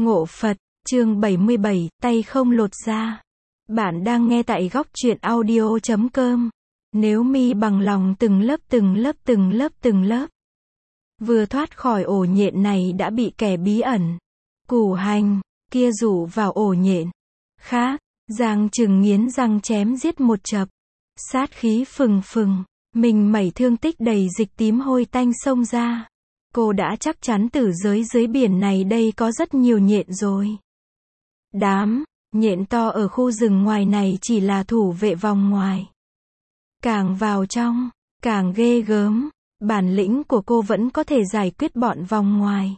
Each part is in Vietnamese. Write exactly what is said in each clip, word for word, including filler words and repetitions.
Ngộ Phật, chương bảy mươi bảy, tay không lột da. Bạn đang nghe tại góc truyện audio chấm com. Nếu mi bằng lòng từng lớp từng lớp từng lớp từng lớp. Vừa thoát khỏi ổ nhện này đã bị kẻ bí ẩn, củ hành, kia rủ vào ổ nhện. Khác, Giang Trừng nghiến răng chém giết một chập. Sát khí phừng phừng, mình mẩy thương tích đầy dịch tím hôi tanh xông ra. Cô đã chắc chắn tử giới dưới biển này đây có rất nhiều nhện rồi. Đám nhện to ở khu rừng ngoài này chỉ là thủ vệ vòng ngoài. Càng vào trong, càng ghê gớm. Bản lĩnh của cô vẫn có thể giải quyết bọn vòng ngoài.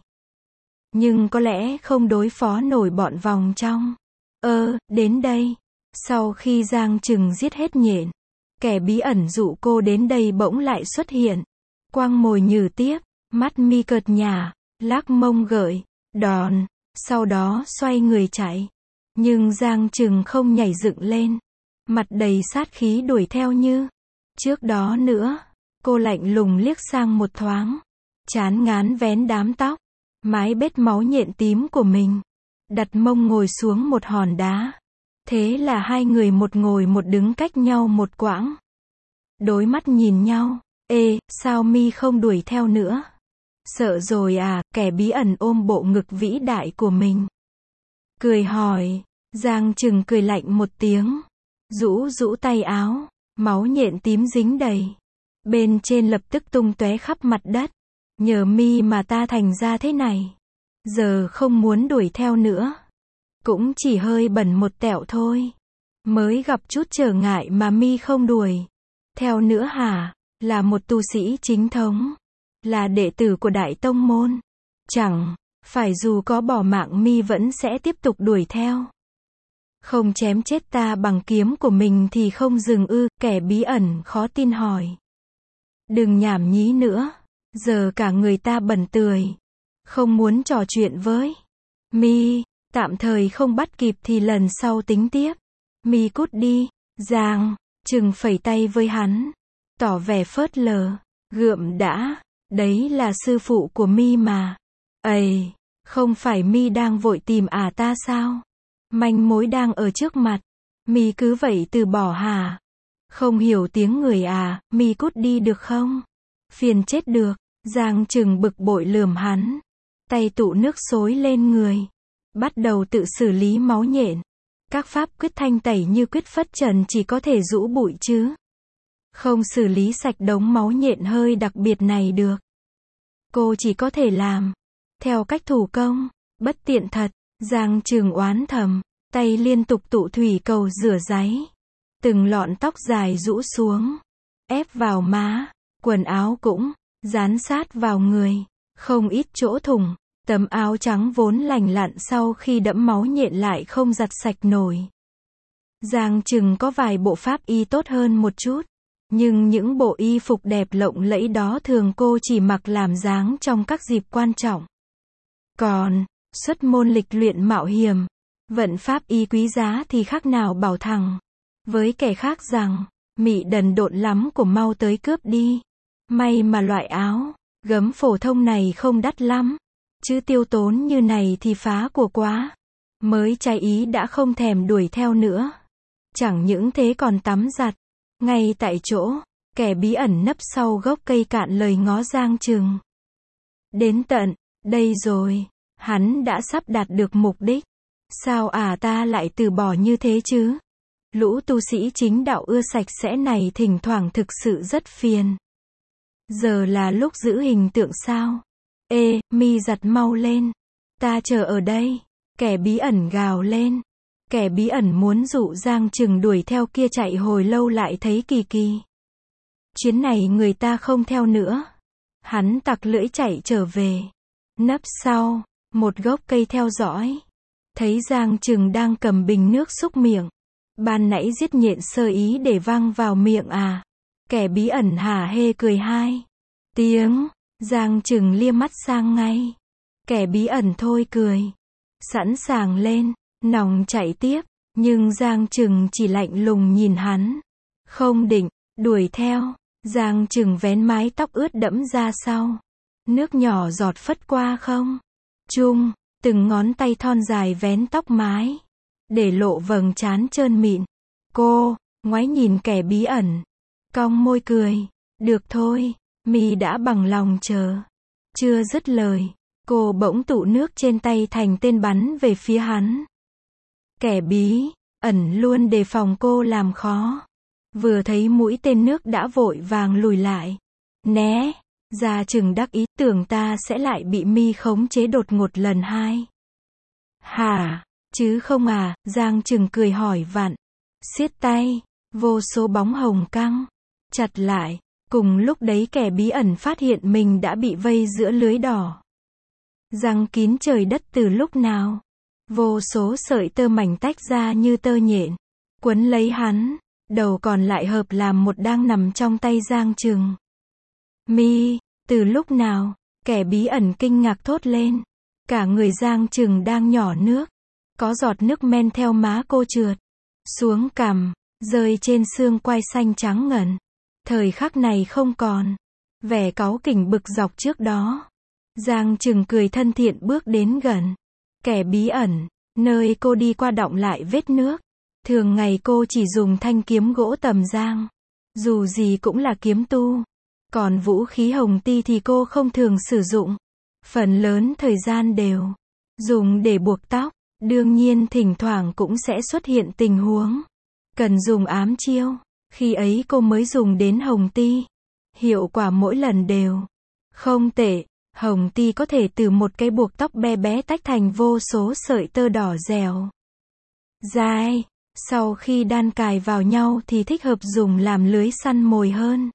Nhưng có lẽ không đối phó nổi bọn vòng trong. Ơ, đến đây. Sau khi Giang Trừng giết hết nhện, kẻ bí ẩn dụ cô đến đây bỗng lại xuất hiện. Quăng mồi nhử tiếp, mắt mi cợt nhả, lắc mông gợi, đòn, sau đó xoay người chạy. Nhưng Giang Trừng không nhảy dựng lên. Mặt đầy sát khí đuổi theo như trước đó nữa. Cô lạnh lùng liếc sang một thoáng, chán ngán vén đám tóc, mái bết máu nhện tím của mình, đặt mông ngồi xuống một hòn đá. Thế là hai người một ngồi một đứng cách nhau một quãng. Đối mắt nhìn nhau, ê, sao mi không đuổi theo nữa? Sợ rồi à, kẻ bí ẩn ôm bộ ngực vĩ đại của mình. Cười hỏi, Giang Trừng cười lạnh một tiếng, rũ rũ tay áo, máu nhện tím dính đầy. Bên trên lập tức tung tóe khắp mặt đất. Nhờ mi mà ta thành ra thế này. Giờ không muốn đuổi theo nữa. Cũng chỉ hơi bẩn một tẹo thôi. Mới gặp chút trở ngại mà mi không đuổi theo nữa hả? Là một tu sĩ chính thống, là đệ tử của Đại Tông Môn. Chẳng phải dù có bỏ mạng mi vẫn sẽ tiếp tục đuổi theo. Không chém chết ta bằng kiếm của mình thì không dừng ư? Kẻ bí ẩn khó tin hỏi. Đừng nhảm nhí nữa, giờ cả người ta bẩn tươi, không muốn trò chuyện với mi, tạm thời không bắt kịp thì lần sau tính tiếp. Mi cút đi. Giang Trừng phẩy tay với hắn, tỏ vẻ phớt lờ, gượm đã, đấy là sư phụ của mi mà. Ầy, không phải mi đang vội tìm à ta sao? Manh mối đang ở trước mặt, mi cứ vậy từ bỏ hả? Không hiểu tiếng người à, mi cút đi được không? Phiền chết được. Giang Trừng bực bội lườm hắn, tay tụ nước xối lên người, bắt đầu tự xử lý máu nhện. Các pháp quyết thanh tẩy như quyết phất trần chỉ có thể rũ bụi chứ không xử lý sạch đống máu nhện hơi đặc biệt này được. Cô chỉ có thể làm theo cách thủ công, bất tiện thật. Giang Trừng oán thầm, tay liên tục tụ thủy cầu rửa ráy. Từng lọn tóc dài rũ xuống, ép vào má, quần áo cũng dán sát vào người, không ít chỗ thủng. Tấm áo trắng vốn lành lặn sau khi đẫm máu nhện lại không giặt sạch nổi. Giang Trừng có vài bộ pháp y tốt hơn một chút, nhưng những bộ y phục đẹp lộng lẫy đó thường cô chỉ mặc làm dáng trong các dịp quan trọng. Còn xuất môn lịch luyện mạo hiểm, vận pháp y quý giá thì khác nào bảo thẳng với kẻ khác rằng, mị đần độn lắm của mau tới cướp đi. May mà loại áo gấm phổ thông này không đắt lắm, chứ tiêu tốn như này thì phá của quá. Mới trái ý đã không thèm đuổi theo nữa. Chẳng những thế còn tắm giặt ngay tại chỗ. Kẻ bí ẩn nấp sau gốc cây cạn lời ngó Giang Trừng. Đến tận đây rồi, hắn đã sắp đạt được mục đích. Sao à ta lại từ bỏ như thế chứ? Lũ tu sĩ chính đạo ưa sạch sẽ này thỉnh thoảng thực sự rất phiền. Giờ là lúc giữ hình tượng sao? Ê, mi giặt mau lên. Ta chờ ở đây. Kẻ bí ẩn gào lên. Kẻ bí ẩn muốn dụ Giang Trừng đuổi theo kia chạy hồi lâu lại thấy kỳ kỳ. Chuyến này người ta không theo nữa. Hắn tặc lưỡi chạy trở về. Nấp sau một gốc cây theo dõi. Thấy Giang Trừng đang cầm bình nước xúc miệng. Ban nãy giết nhện sơ ý để văng vào miệng à? Kẻ bí ẩn hả hê cười hai tiếng. Giang Trừng lia mắt sang ngay. Kẻ bí ẩn thôi cười, sẵn sàng lên nòng chạy tiếp. Nhưng Giang Trừng chỉ lạnh lùng nhìn hắn, không định đuổi theo. Giang Trừng vén mái tóc ướt đẫm ra sau, nước nhỏ giọt phất qua không trung. từng ngón tay thon dài vén tóc mái, để lộ vầng trán trơn mịn. Cô, ngoái nhìn kẻ bí ẩn, cong môi cười, được thôi, mi đã bằng lòng chờ. Chưa dứt lời, cô bỗng tụ nước trên tay thành tên bắn về phía hắn. Kẻ bí ẩn luôn đề phòng cô làm khó. Vừa thấy mũi tên nước đã vội vàng lùi lại. Né, ra chừng đắc ý tưởng ta sẽ lại bị mi khống chế đột ngột lần hai. Hả, chứ không à, Giang Trừng cười hỏi vặn. Siết tay, vô số bóng hồng căng chặt lại. Cùng lúc đấy kẻ bí ẩn phát hiện mình đã bị vây giữa lưới đỏ. Răng kín trời đất từ lúc nào. Vô số sợi tơ mảnh tách ra như tơ nhện, quấn lấy hắn, đầu còn lại hợp làm một đang nằm trong tay Giang Trừng. Mi, từ lúc nào? Kẻ bí ẩn kinh ngạc thốt lên. Cả người Giang Trừng đang nhỏ nước. Có giọt nước men theo má cô trượt xuống cằm, rơi trên xương quai xanh trắng ngần. Thời khắc này không còn vẻ cáu kỉnh bực dọc trước đó. Giang Trừng cười thân thiện bước đến gần. Kẻ bí ẩn, nơi cô đi qua đọng lại vết nước. Thường ngày cô chỉ dùng thanh kiếm gỗ tầm giang. Dù gì cũng là kiếm tu. Còn vũ khí hồng ti thì cô không thường sử dụng. Phần lớn thời gian đều dùng để buộc tóc. Đương nhiên thỉnh thoảng cũng sẽ xuất hiện tình huống cần dùng ám chiêu. Khi ấy cô mới dùng đến hồng ti. Hiệu quả mỗi lần đều không tệ. Hồng ti có thể từ một cái buộc tóc bé bé tách thành vô số sợi tơ đỏ dẻo dài. Sau khi đan cài vào nhau thì thích hợp dùng làm lưới săn mồi hơn.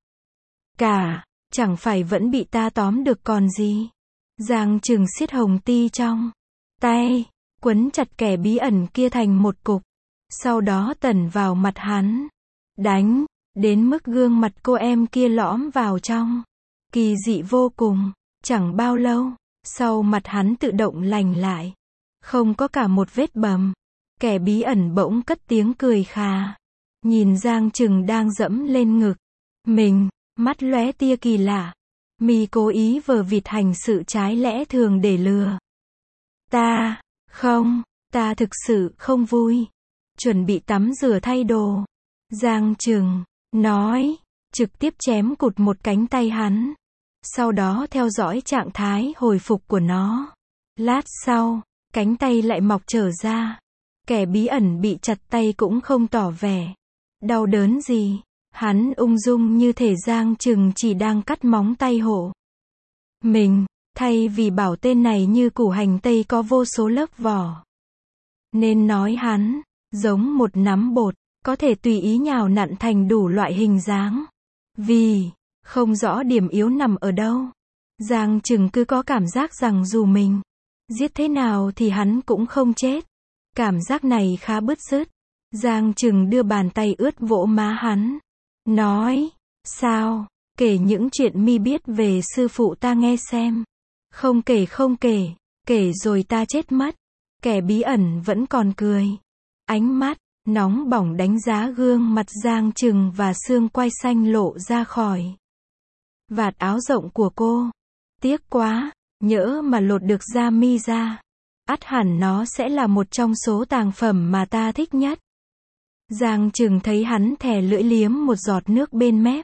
Cả, chẳng phải vẫn bị ta tóm được còn gì. Giang Trừng siết hồng ti trong tay, quấn chặt kẻ bí ẩn kia thành một cục. Sau đó tẩn vào mặt hắn. Đánh, đến mức gương mặt cô em kia lõm vào trong. Kỳ dị vô cùng. Chẳng bao lâu, sau mặt hắn tự động lành lại. Không có cả một vết bầm. Kẻ bí ẩn bỗng cất tiếng cười khà. Nhìn Giang Trừng đang dẫm lên ngực mình, mắt lóe tia kỳ lạ. Mi cố ý vờ vịt hành sự trái lẽ thường để lừa ta. Không, ta thực sự không vui. Chuẩn bị tắm rửa thay đồ. Giang Trừng nói, trực tiếp chém cụt một cánh tay hắn. Sau đó theo dõi trạng thái hồi phục của nó. Lát sau, cánh tay lại mọc trở ra. Kẻ bí ẩn bị chặt tay cũng không tỏ vẻ đau đớn gì. Hắn ung dung như thể Giang Trừng chỉ đang cắt móng tay hộ mình. Thay vì bảo tên này như củ hành tây có vô số lớp vỏ, nên nói hắn giống một nắm bột, có thể tùy ý nhào nặn thành đủ loại hình dáng. Vì không rõ điểm yếu nằm ở đâu, Giang Trừng cứ có cảm giác rằng dù mình giết thế nào thì hắn cũng không chết. Cảm giác này khá bứt rứt. Giang Trừng đưa bàn tay ướt vỗ má hắn. Nói, sao, kể những chuyện mi biết về sư phụ ta nghe xem. Không kể không kể, kể rồi ta chết mất. Kẻ bí ẩn vẫn còn cười. Ánh mắt nóng bỏng đánh giá gương mặt Giang Trừng và xương quai xanh lộ ra khỏi vạt áo rộng của cô. Tiếc quá, nhỡ mà lột được da mi ra. Ắt hẳn nó sẽ là một trong số tàng phẩm mà ta thích nhất. Giang Trừng thấy hắn thè lưỡi liếm một giọt nước bên mép.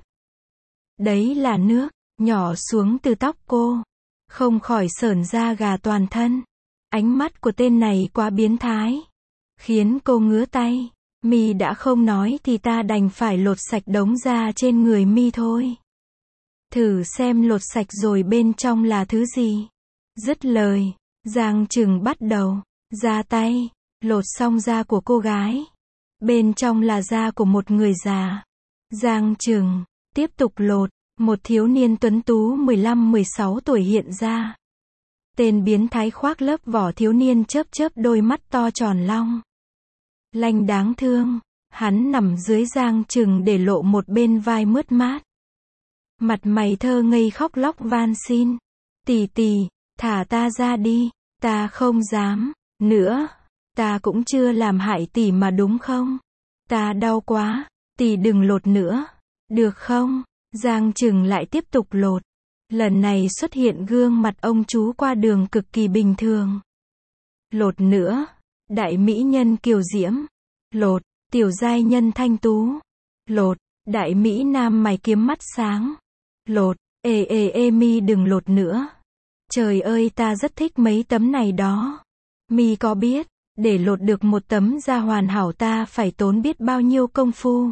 Đấy là nước, nhỏ xuống từ tóc cô. Không khỏi sởn da gà toàn thân. Ánh mắt của tên này quá biến thái. Khiến cô ngứa tay. Mi đã không nói thì ta đành phải lột sạch đống da trên người mi thôi. Thử xem lột sạch rồi bên trong là thứ gì. Dứt lời, Giang Trừng bắt đầu ra tay, lột xong da của cô gái. Bên trong là da của một người già. Giang Trừng tiếp tục lột, một thiếu niên tuấn tú mười lăm mười sáu tuổi hiện ra. Tên biến thái khoác lớp vỏ thiếu niên chớp chớp đôi mắt to tròn long lanh đáng thương. Hắn nằm dưới Giang Trừng để lộ một bên vai mướt mát. Mặt mày thơ ngây khóc lóc van xin. Tỷ tỷ, thả ta ra đi, ta không dám nữa. Ta cũng chưa làm hại tỷ mà đúng không? Ta đau quá, tỷ đừng lột nữa, được không? Giang Trừng lại tiếp tục lột. Lần này xuất hiện gương mặt ông chú qua đường cực kỳ bình thường. Lột nữa. Đại mỹ nhân kiều diễm. Lột. Tiểu giai nhân thanh tú. Lột. Đại mỹ nam mày kiếm mắt sáng. Lột. Ê ê ê mi đừng lột nữa. Trời ơi ta rất thích mấy tấm này đó. Mi có biết, để lột được một tấm da hoàn hảo ta phải tốn biết bao nhiêu công phu.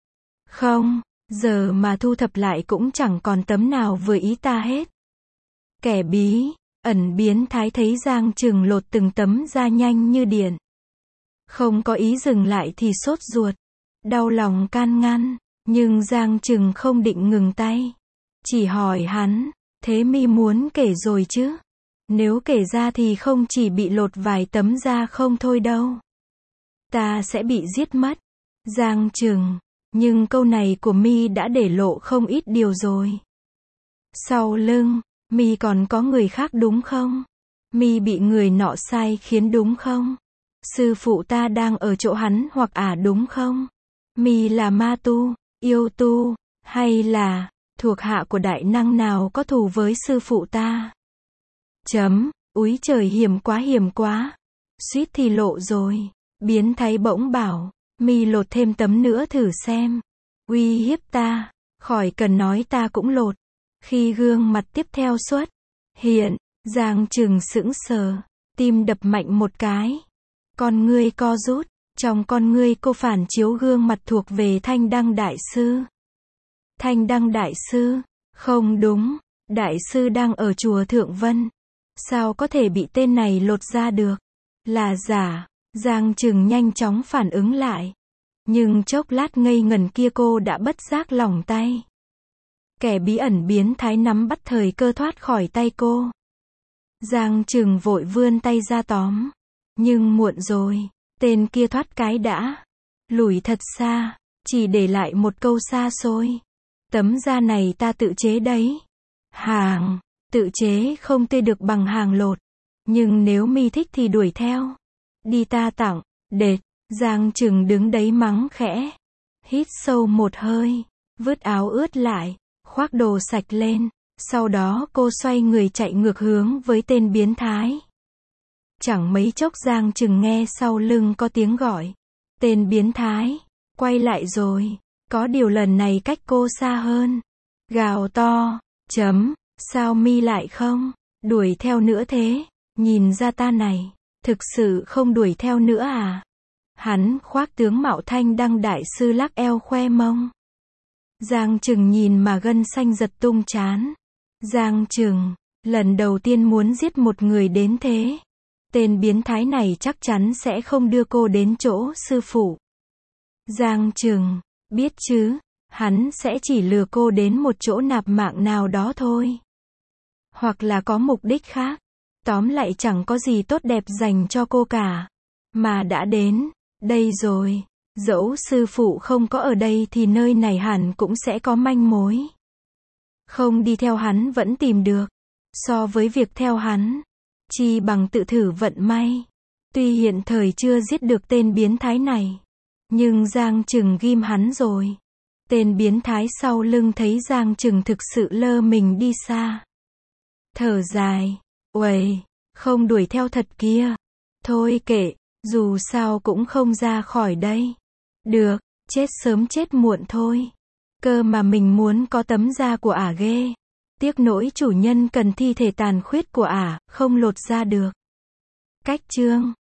Không, giờ mà thu thập lại cũng chẳng còn tấm nào vừa ý ta hết. Kẻ bí, ẩn biến thái thấy Giang Trừng lột từng tấm da nhanh như điện. Không có ý dừng lại thì sốt ruột. Đau lòng can ngăn, nhưng Giang Trừng không định ngừng tay. Chỉ hỏi hắn, thế mi muốn kể rồi chứ? Nếu kể ra thì không chỉ bị lột vài tấm da không thôi đâu. Ta sẽ bị giết mất. Giang Trừng, nhưng câu này của mi đã để lộ không ít điều rồi. Sau lưng, mi còn có người khác đúng không? Mi bị người nọ sai khiến đúng không? Sư phụ ta đang ở chỗ hắn hoặc ả đúng không? Mi là ma tu, yêu tu, hay là thuộc hạ của đại năng nào có thù với sư phụ ta? Chấm, úi trời hiểm quá hiểm quá. Suýt thì lộ rồi. Biến thái bỗng bảo, mi lột thêm tấm nữa thử xem. Uy hiếp ta, khỏi cần nói ta cũng lột. Khi gương mặt tiếp theo xuất hiện, Giang Trừng sững sờ, tim đập mạnh một cái. Con ngươi co rút, trong con ngươi cô phản chiếu gương mặt thuộc về Thanh Đăng Đại Sư. Thanh Đăng Đại Sư? Không đúng, Đại Sư đang ở chùa Thượng Vân. Sao có thể bị tên này lột ra được? Là giả. Giang Trừng nhanh chóng phản ứng lại. Nhưng chốc lát ngây ngẩn kia cô đã bất giác lỏng tay. Kẻ bí ẩn biến thái nắm bắt thời cơ thoát khỏi tay cô. Giang Trừng vội vươn tay ra tóm. Nhưng muộn rồi. Tên kia thoát cái đã. Lùi thật xa. Chỉ để lại một câu xa xôi. Tấm da này ta tự chế đấy. Hàng. Tự chế không tươi được bằng hàng lột. Nhưng nếu mi thích thì đuổi theo. Đi ta tặng. Đệt. Giang Trừng đứng đấy mắng khẽ. Hít sâu một hơi. Vứt áo ướt lại. Khoác đồ sạch lên. Sau đó cô xoay người chạy ngược hướng với tên biến thái. Chẳng mấy chốc Giang Trừng nghe sau lưng có tiếng gọi. Tên biến thái. Quay lại rồi. Có điều lần này cách cô xa hơn. Gào to. Chấm. Sao mi lại không đuổi theo nữa thế? Nhìn ra ta này, thực sự không đuổi theo nữa à? Hắn khoác tướng mạo Thanh Đăng Đại Sư lắc eo khoe mông. Giang Trừng nhìn mà gân xanh giật tung trán. Giang Trừng, lần đầu tiên muốn giết một người đến thế. Tên biến thái này chắc chắn sẽ không đưa cô đến chỗ sư phụ. Giang Trừng, biết chứ, hắn sẽ chỉ lừa cô đến một chỗ nạp mạng nào đó thôi. Hoặc là có mục đích khác. Tóm lại chẳng có gì tốt đẹp dành cho cô cả. Mà đã đến đây rồi. Dẫu sư phụ không có ở đây thì nơi này hẳn cũng sẽ có manh mối. Không đi theo hắn vẫn tìm được. So với việc theo hắn, chi bằng tự thử vận may. Tuy hiện thời chưa giết được tên biến thái này, nhưng Giang Trừng ghim hắn rồi. Tên biến thái sau lưng thấy Giang Trừng thực sự lơ mình đi xa. Thở dài. Uầy, không đuổi theo thật kia. Thôi kệ, dù sao cũng không ra khỏi đây. Được, chết sớm chết muộn thôi. Cơ mà mình muốn có tấm da của ả ghê. Tiếc nỗi chủ nhân cần thi thể tàn khuyết của ả, không lột ra được. Cách chương